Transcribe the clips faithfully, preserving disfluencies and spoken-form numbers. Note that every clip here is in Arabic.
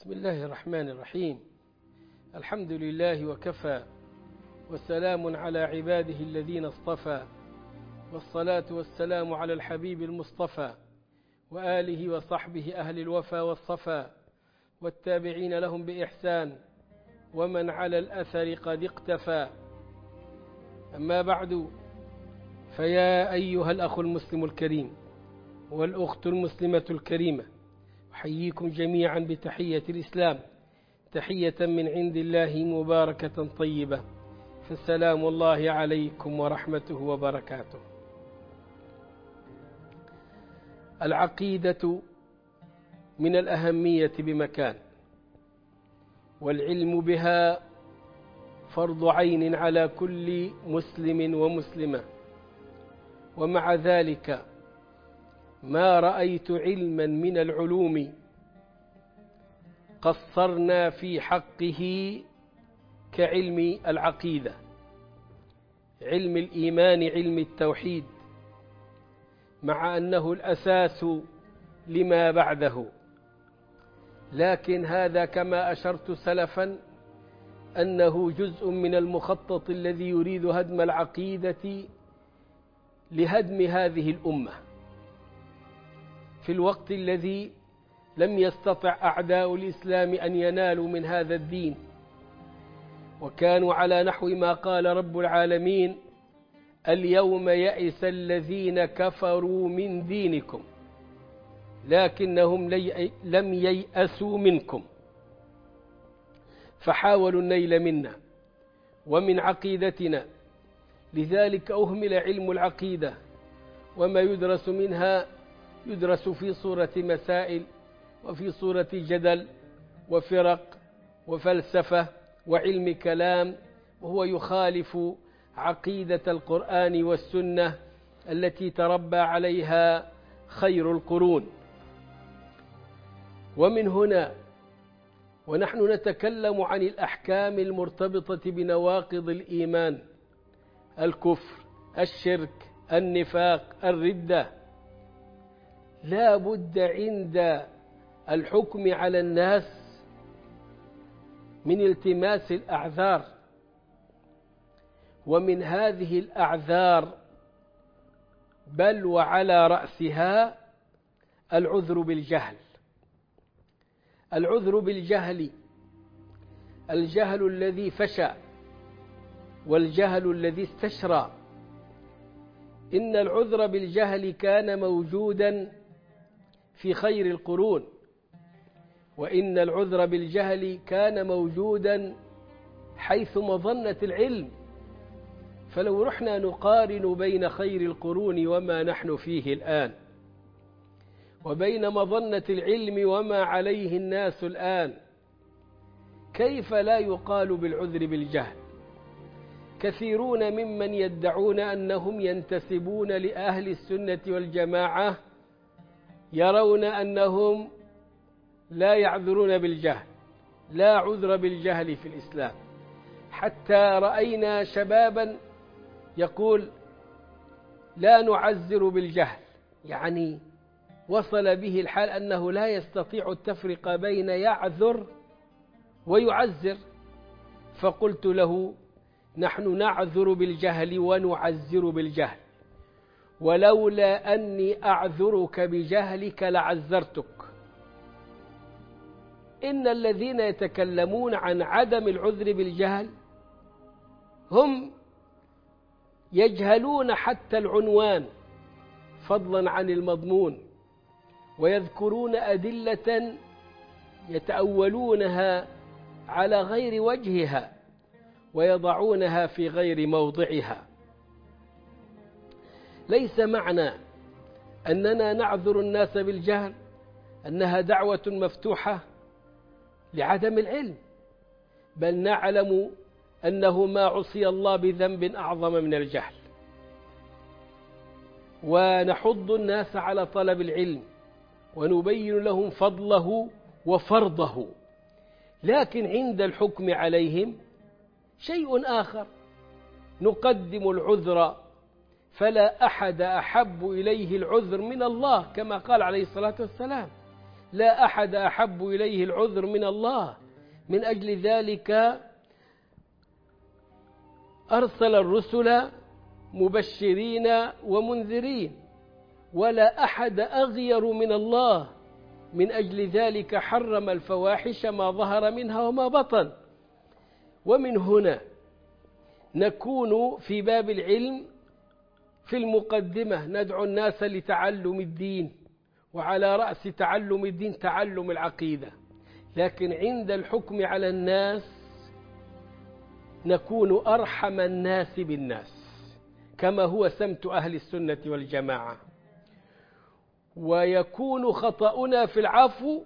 بسم الله الرحمن الرحيم. الحمد لله وكفى، وسلام على عباده الذين اصطفى، والصلاة والسلام على الحبيب المصطفى وآله وصحبه أهل الوفا والصفا، والتابعين لهم بإحسان، ومن على الأثر قد اقتفى. أما بعد، فيا أيها الأخ المسلم الكريم والأخت المسلمة الكريمة، أحييكم جميعا بتحية الإسلام، تحية من عند الله مباركة طيبة، فالسلام الله عليكم ورحمته وبركاته. العقيدة من الأهمية بمكان، والعلم بها فرض عين على كل مسلم ومسلمة، ومع ذلك ما رأيت علما من العلوم قصرنا في حقه كعلم العقيدة، علم الإيمان، علم التوحيد، مع أنه الأساس لما بعده. لكن هذا كما أشرت سلفا أنه جزء من المخطط الذي يريد هدم العقيدة لهدم هذه الأمة، في الوقت الذي لم يستطع أعداء الإسلام أن ينالوا من هذا الدين، وكانوا على نحو ما قال رب العالمين: اليوم يئس الذين كفروا من دينكم لكنهم لم ييأسوا منكم، فحاولوا النيل منا ومن عقيدتنا. لذلك أهمل علم العقيدة، وما يدرس منها يدرس في صورة مسائل، وفي صورة جدل وفرق وفلسفة وعلم كلام، وهو يخالف عقيدة القرآن والسنة التي تربى عليها خير القرون. ومن هنا ونحن نتكلم عن الأحكام المرتبطة بنواقض الإيمان: الكفر، الشرك، النفاق، الردة، لا بد عند الحكم على الناس من التماس الأعذار، ومن هذه الأعذار بل وعلى رأسها العذر بالجهل. العذر بالجهل، الجهل الذي فشى والجهل الذي استشرى. إن العذر بالجهل كان موجودا في خير القرون، وإن العذر بالجهل كان موجودا حيث مظنة العلم. فلو رحنا نقارن بين خير القرون وما نحن فيه الآن، وبين مظنة العلم وما عليه الناس الآن، كيف لا يقال بالعذر بالجهل؟ كثيرون ممن يدعون أنهم ينتسبون لأهل السنة والجماعة يرون أنهم لا يعذرون بالجهل، لا عذر بالجهل في الإسلام. حتى رأينا شبابا يقول: لا نعذر بالجهل، يعني وصل به الحال أنه لا يستطيع التفرقة بين يعذر ويعذر. فقلت له: نحن نعذر بالجهل ونعذر بالجهل، ولولا أني أعذرك بجهلك لعذرتك. إن الذين يتكلمون عن عدم العذر بالجهل هم يجهلون حتى العنوان فضلا عن المضمون، ويذكرون أدلة يتأولونها على غير وجهها ويضعونها في غير موضعها. ليس معنى أننا نعذر الناس بالجهل أنها دعوة مفتوحة لعدم العلم، بل نعلم أنه ما عصي الله بذنب أعظم من الجهل، ونحض الناس على طلب العلم ونبين لهم فضله وفرضه. لكن عند الحكم عليهم شيء آخر، نقدم العذر، فلا أحد أحب إليه العذر من الله، كما قال عليه الصلاة والسلام: لا أحد أحب إليه العذر من الله. من أجل ذلك أرسل الرسل مبشرين ومنذرين، ولا أحد أغير من الله. من أجل ذلك حرم الفواحش ما ظهر منها وما بطن. ومن هنا نكون في باب العلم في المقدمة ندعو الناس لتعلم الدين، وعلى رأس تعلم الدين تعلم العقيدة، لكن عند الحكم على الناس نكون أرحم الناس بالناس كما هو سمت أهل السنة والجماعة. ويكون خطأنا في العفو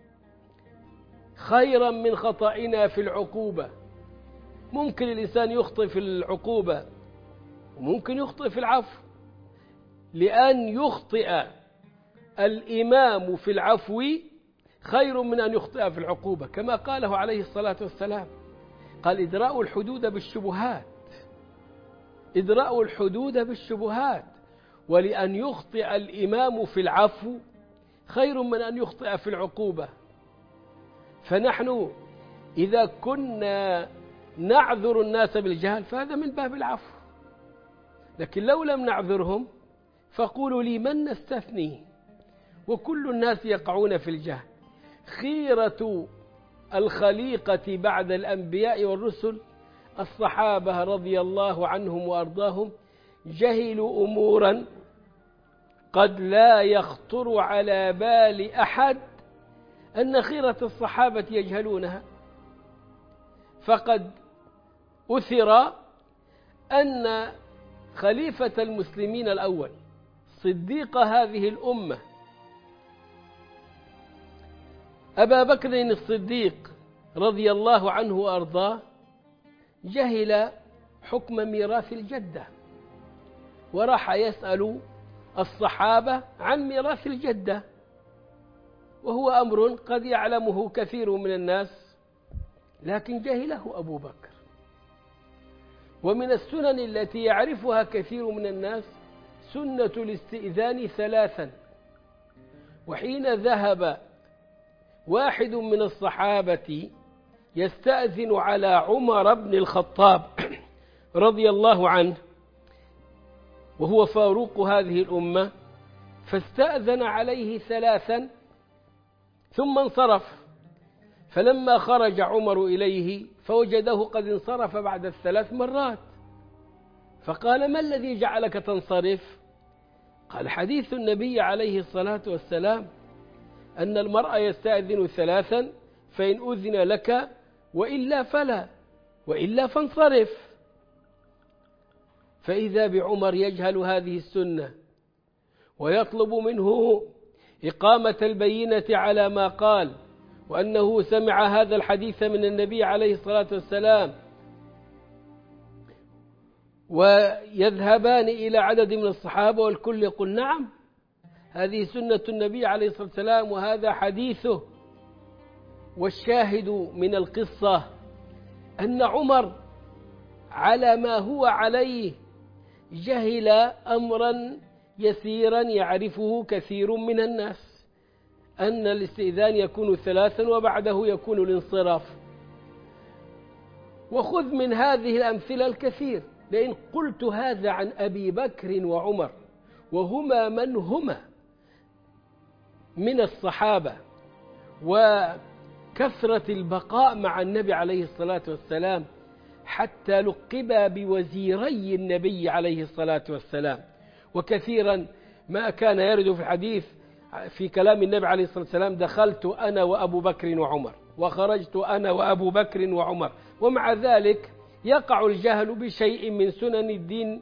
خيرا من خطأنا في العقوبة. ممكن الإنسان يخطئ في العقوبة وممكن يخطئ في العفو، لأن يخطئ الإمام في العفو خير من أن يخطئ في العقوبة، كما قاله عليه الصلاة والسلام، قال إدراء الحدود بالشبهات، إدراء الحدود بالشبهات. ولأن يخطئ الإمام في العفو خير من أن يخطئ في العقوبة. فنحن إذا كنا نعذر الناس بالجهل فهذا من باب العفو، لكن لو لم نعذرهم فقولوا لي من نستثني، وكل الناس يقعون في الجهل. خيرة الخليقة بعد الأنبياء والرسل الصحابة رضي الله عنهم وأرضاهم، جهلوا أمورا قد لا يخطر على بال أحد أن خيرة الصحابة يجهلونها. فقد أثر أن خليفة المسلمين الأول صديق هذه الأمة أبا بكر الصديق رضي الله عنه وأرضاه جهل حكم ميراث الجدة، وراح يسأل الصحابة عن ميراث الجدة، وهو أمر قد يعلمه كثير من الناس لكن جهله أبو بكر. ومن السنن التي يعرفها كثير من الناس سنة الاستئذان ثلاثا. وحين ذهب واحد من الصحابة يستأذن على عمر بن الخطاب رضي الله عنه وهو فاروق هذه الأمة، فاستأذن عليه ثلاثا ثم انصرف، فلما خرج عمر إليه فوجده قد انصرف بعد الثلاث مرات، فقال: ما الذي جعلك تنصرف؟ قال: حديث النبي عليه الصلاة والسلام أن المرء يستأذن ثلاثا فإن أذن لك وإلا فلا، وإلا فانصرف. فإذا بعمر يجهل هذه السنة ويطلب منه إقامة البينة على ما قال، وأنه سمع هذا الحديث من النبي عليه الصلاة والسلام، ويذهبان إلى عدد من الصحابة والكل يقول: نعم، هذه سنة النبي عليه الصلاة والسلام وهذا حديثه. والشاهد من القصة أن عمر على ما هو عليه جهل أمرا يسيرا يعرفه كثير من الناس، أن الاستئذان يكون ثلاثا وبعده يكون الانصراف. وخذ من هذه الأمثلة الكثير، لأن قلت هذا عن أبي بكر وعمر وهما من هما من الصحابة، وكثرة البقاء مع النبي عليه الصلاة والسلام حتى لقبا بوزيري النبي عليه الصلاة والسلام. وكثيرا ما كان يرد في الحديث في كلام النبي عليه الصلاة والسلام: دخلت أنا وأبو بكر وعمر، وخرجت أنا وأبو بكر وعمر. ومع ذلك يقع الجهل بشيء من سنن الدين،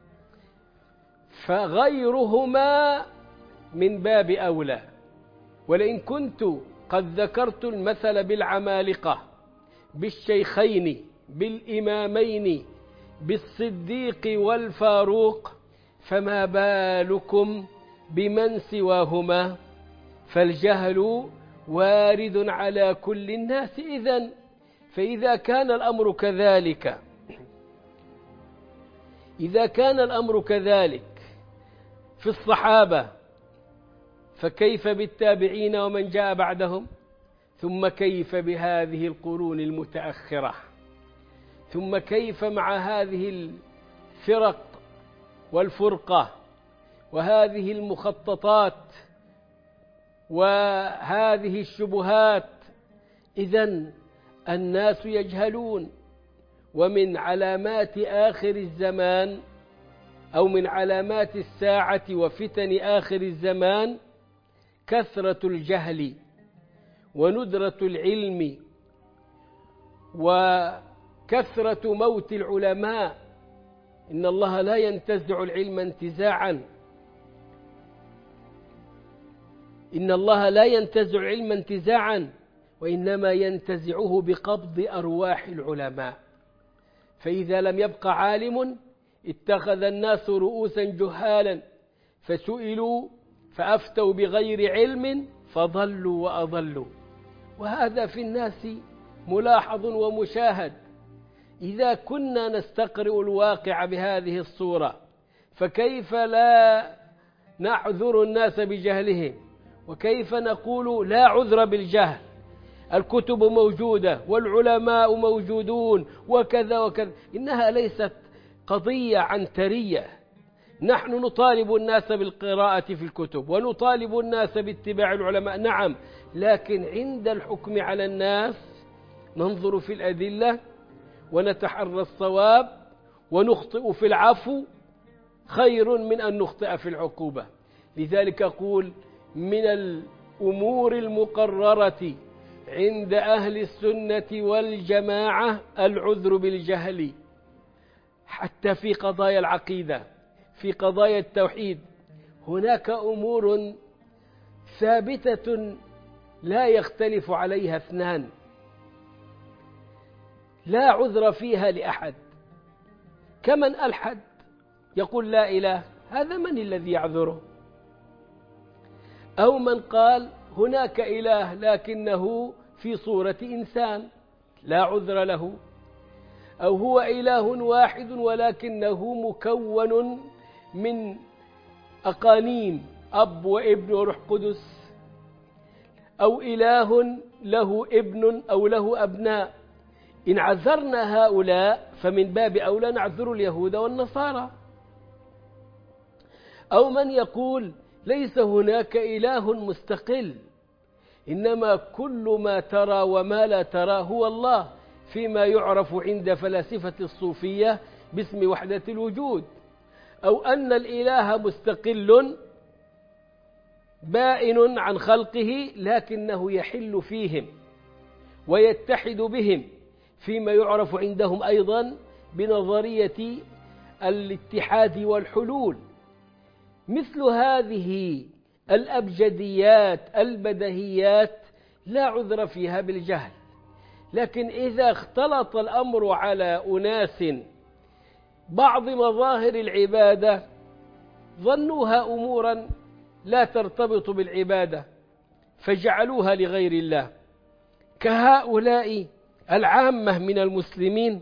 فغيرهما من باب أولى. ولئن كنت قد ذكرت المثل بالعمالقة، بالشيخين، بالإمامين، بالصديق والفاروق، فما بالكم بمن سواهما؟ فالجهل وارد على كل الناس إذن. فإذا كان الأمر كذلك إذا كان الأمر كذلك في الصحابة فكيف بالتابعين ومن جاء بعدهم؟ ثم كيف بهذه القرون المتأخرة؟ ثم كيف مع هذه الفرق والفرقة وهذه المخططات وهذه الشبهات؟ إذن الناس يجهلون. ومن علامات آخر الزمان أو من علامات الساعة وفتن آخر الزمان كثرة الجهل وندرة العلم وكثرة موت العلماء. إن الله لا ينتزع العلم انتزاعا إن الله لا ينتزع العلم انتزاعا وإنما ينتزعه بقبض أرواح العلماء. فإذا لم يبق عالم اتخذ الناس رؤوسا جهالا فسئلوا فأفتوا بغير علم فضلوا وأضلوا. وهذا في الناس ملاحظ ومشاهد. إذا كنا نستقرئ الواقع بهذه الصورة فكيف لا نعذر الناس بجهلهم؟ وكيف نقول لا عذر بالجهل؟ الكتب موجودة والعلماء موجودون وكذا وكذا. إنها ليست قضية عنترية. نحن نطالب الناس بالقراءة في الكتب ونطالب الناس باتباع العلماء، نعم، لكن عند الحكم على الناس ننظر في الأدلة ونتحرى الصواب ونخطئ في العفو خير من أن نخطئ في العقوبة. لذلك أقول من الأمور المقررة عند أهل السنة والجماعة العذر بالجهل، حتى في قضايا العقيدة، في قضايا التوحيد هناك أمور ثابتة لا يختلف عليها اثنان، لا عذر فيها لأحد. كمن ألحد يقول لا إله، هذا من الذي يعذره؟ أو من قال هناك إله لكنه في صورة إنسان، لا عذر له. أو هو إله واحد ولكنه مكون من أقانيم، أب وابن وروح قدس. أو إله له ابن أو له أبناء. إن عذرنا هؤلاء فمن باب أولى نعذر اليهود والنصارى. أو من يقول ليس هناك إله مستقل، إنما كل ما ترى وما لا ترى هو الله، فيما يعرف عند فلاسفة الصوفية باسم وحدة الوجود. أو أن الإله مستقل بائن عن خلقه لكنه يحل فيهم ويتحد بهم، فيما يعرف عندهم أيضا بنظرية الاتحاد والحلول. مثل هذه الأبجديات البدهيات لا عذر فيها بالجهل. لكن إذا اختلط الأمر على أناس بعض مظاهر العبادة ظنوها أمورا لا ترتبط بالعبادة فجعلوها لغير الله، كهؤلاء العامة من المسلمين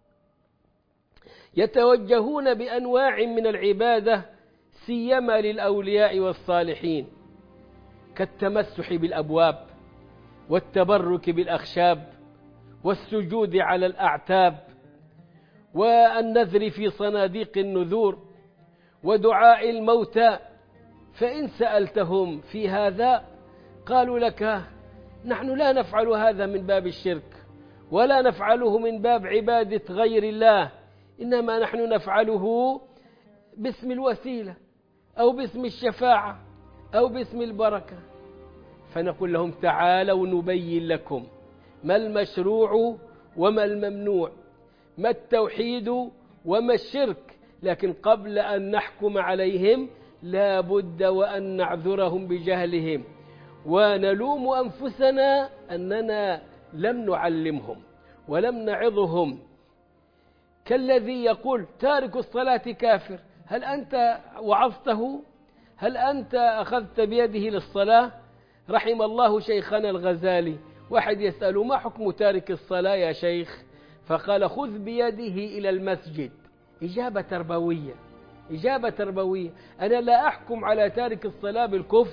يتوجهون بأنواع من العبادة سيما للأولياء والصالحين، كالتمسح بالأبواب والتبرك بالأخشاب والسجود على الأعتاب والنذر في صناديق النذور ودعاء الموتى. فإن سألتهم في هذا قالوا لك نحن لا نفعل هذا من باب الشرك ولا نفعله من باب عبادة غير الله، إنما نحن نفعله باسم الوسيلة أو باسم الشفاعة أو باسم البركة. فنقول لهم تعالوا نبين لكم ما المشروع وما الممنوع، ما التوحيد وما الشرك. لكن قبل أن نحكم عليهم لا بد وأن نعذرهم بجهلهم ونلوم أنفسنا أننا لم نعلمهم ولم نعظهم. كالذي يقول تارك الصلاة كافر، هل أنت وعظته؟ هل أنت أخذت بيده للصلاة؟ رحم الله شيخنا الغزالي، واحد يسأله ما حكم تارك الصلاة يا شيخ؟ فقال خذ بيده إلى المسجد. إجابة تربوية، إجابة تربوية. أنا لا أحكم على تارك الصلاة بالكفر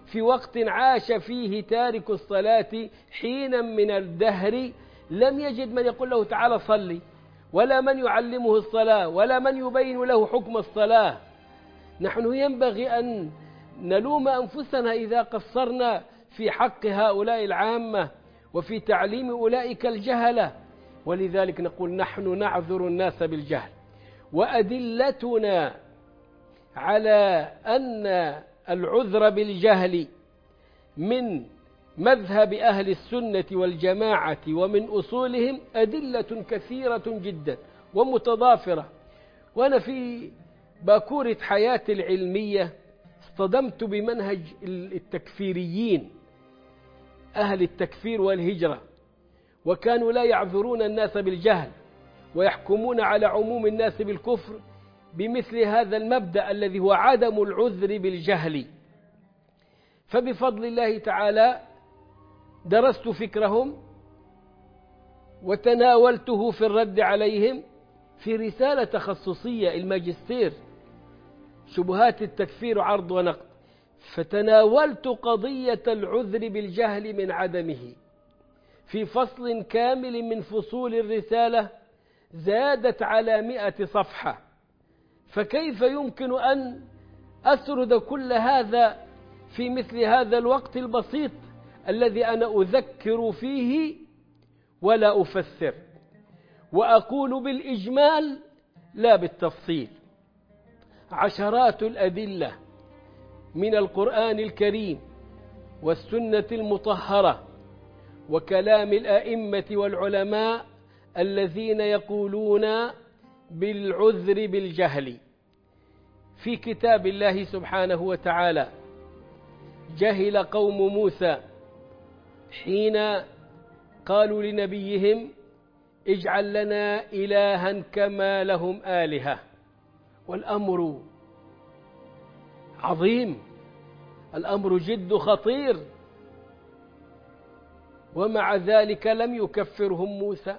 في وقت عاش فيه تارك الصلاة حينا من الدهر لم يجد من يقول له تعالى صلي، ولا من يعلمه الصلاة، ولا من يبين له حكم الصلاة. نحن ينبغي أن نلوم أنفسنا إذا قصرنا في حق هؤلاء العامة وفي تعليم أولئك الجهلة. ولذلك نقول نحن نعذر الناس بالجهل، وأدلتنا على أن العذر بالجهل من مذهب أهل السنة والجماعة ومن أصولهم أدلة كثيرة جدا ومتضافرة. وأنا في باكورة حياتي العلمية اصطدمت بمنهج التكفيريين أهل التكفير والهجرة، وكانوا لا يعذرون الناس بالجهل ويحكمون على عموم الناس بالكفر بمثل هذا المبدأ الذي هو عدم العذر بالجهل. فبفضل الله تعالى درست فكرهم وتناولته في الرد عليهم في رسالة تخصصية الماجستير شبهات التكفير عرض ونقد، فتناولت قضية العذر بالجهل من عدمه في فصل كامل من فصول الرسالة زادت على مئة صفحة. فكيف يمكن أن أسرد كل هذا في مثل هذا الوقت البسيط الذي أنا أذكر فيه ولا أفسر، وأقول بالإجمال لا بالتفصيل. عشرات الأدلة من القرآن الكريم والسنة المطهرة وكلام الأئمة والعلماء الذين يقولون بالعذر بالجهل. في كتاب الله سبحانه وتعالى جهل قوم موسى حين قالوا لنبيهم اجعل لنا إلها كما لهم آلهة، والأمر عظيم، الأمر جد خطير، ومع ذلك لم يكفرهم موسى.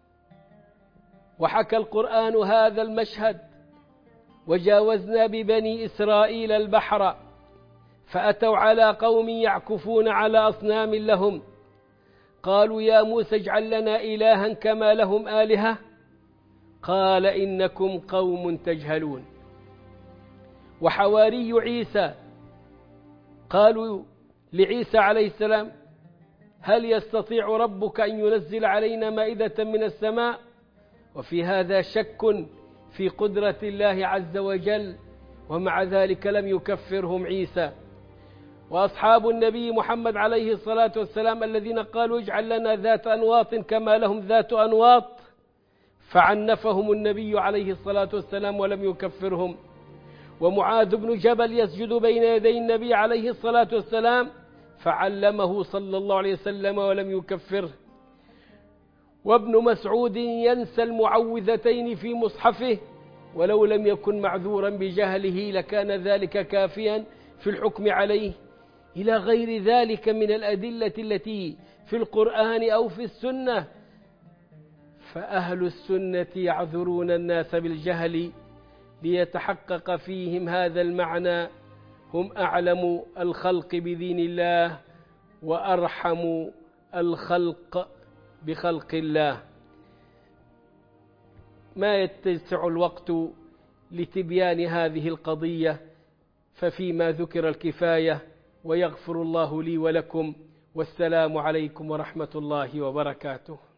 وحكى القرآن هذا المشهد: وجاوزنا ببني إسرائيل البحر فأتوا على قوم يعكفون على أصنام لهم قالوا يا موسى اجعل لنا إلها كما لهم آلهة قال إنكم قوم تجهلون. وحواري عيسى قالوا لعيسى عليه السلام هل يستطيع ربك أن ينزل علينا مائدة من السماء؟ وفي هذا شك في قدرة الله عز وجل، ومع ذلك لم يكفرهم عيسى. وأصحاب النبي محمد عليه الصلاة والسلام الذين قالوا اجعل لنا ذات أنواط كما لهم ذات أنواط فعنفهم النبي عليه الصلاة والسلام ولم يكفرهم. ومعاذ بن جبل يسجد بين يدي النبي عليه الصلاة والسلام فعلمه صلى الله عليه وسلم ولم يكفره. وابن مسعود ينسى المعوذتين في مصحفه ولو لم يكن معذورا بجهله لكان ذلك كافيا في الحكم عليه، إلى غير ذلك من الأدلة التي في القرآن أو في السنة. فأهل السنة يعذرون الناس بالجهل ليتحقق فيهم هذا المعنى، هم أعلم الخلق بدين الله وأرحم الخلق بخلق الله. ما يتسع الوقت لتبيان هذه القضية، ففيما ذكر الكفاية، ويغفر الله لي ولكم، والسلام عليكم ورحمة الله وبركاته.